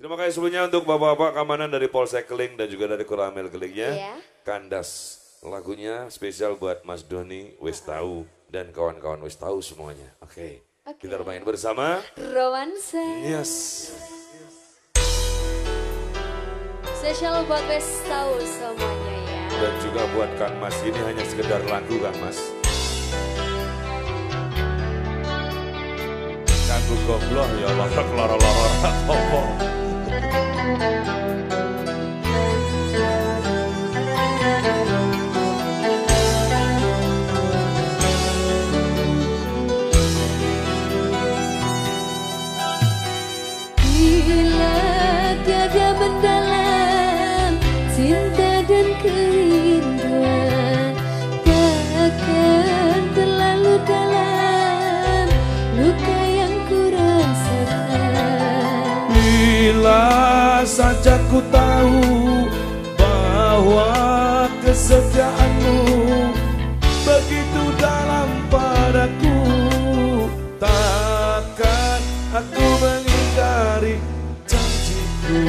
Terima kasih sebelumnya untuk bapak-bapak keamanan dari Polsek Keling dan juga dari Koramil Kelingnya. Iya. Kandas lagunya spesial buat Mas Doni, wis tahu dan kawan-kawan wis tahu semuanya. Oke. Kita bermain bersama Romansa. Yes. Spesial buat wis tahu semuanya ya. Dan juga buat Kang Mas, ini hanya sekedar lagu Kang Mas. Kanggo goblok ya lorok-lorok apa. Bila tiada mendalam cinta dan kerinduan, takkan terlalu dalam luka yang kurasakan. Bila saja ku tahu bahwa kesetiaanmu begitu dalam padaku, takkan aku mengingkari janjiku.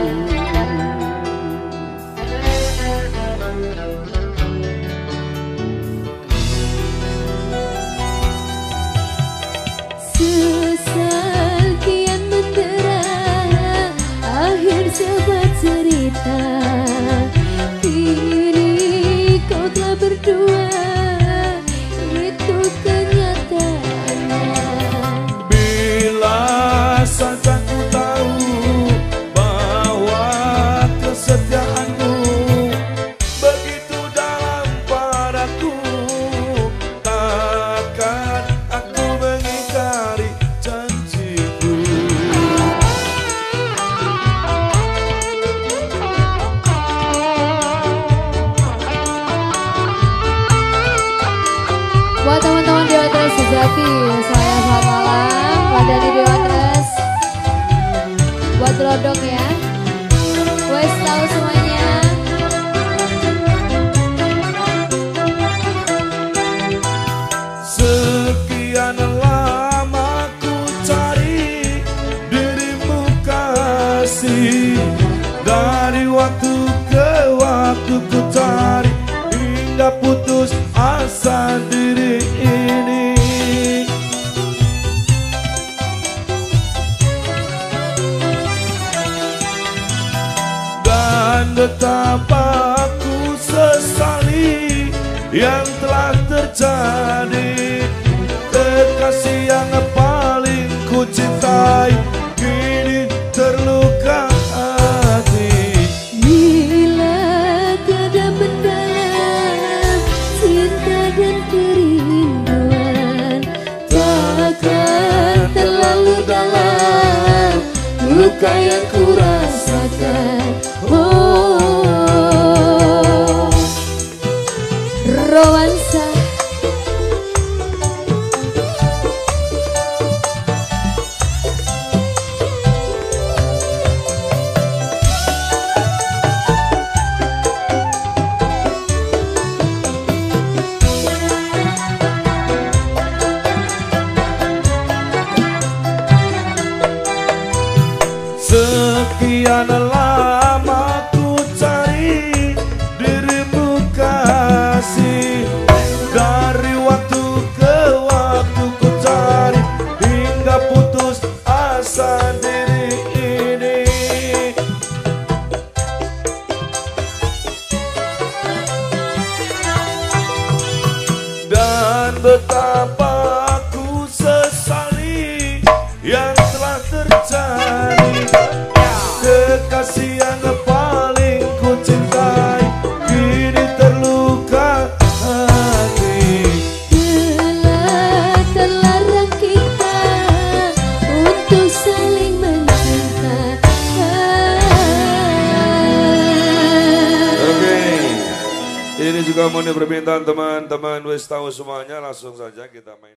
Sesal kian mendera akhir sebuah cerita. Kini kau telah berdua, itu kenyataannya. Bila saja ku tahu bahwa kesetiaanmu begitu dalam padaku, takkan aku mengingkari janjiku. Buat teman-teman Dewa Tres sejati, saya selamat malam. Wadani Dewa Tres, buat Lodok ya. Wes tahu semuanya. Sekian lama ku cari dirimu kasih, dari waktu ke waktu ku cari hingga putus asa diri ini. Dan betapa ku sesali yang telah terjadi. Kekasih yang paling ku cintai kini terluka hati. Bila tiada mendalam cinta dan kerinduan, takkan terlalu dalam luka yang kurasakan. Oh, romansa. Sekian lama ku cari dirimu kasih, dari waktu ke waktu ku cari hingga putus asa diri ini. Dan betapa ku sesali yang telah terjadi. Kekasih yang paling ku cintai kini terluka hati. Telah terlarang kita untuk saling mencinta. Oke, ini juga mau permintaan teman-teman wis tahu semuanya, langsung saja kita main.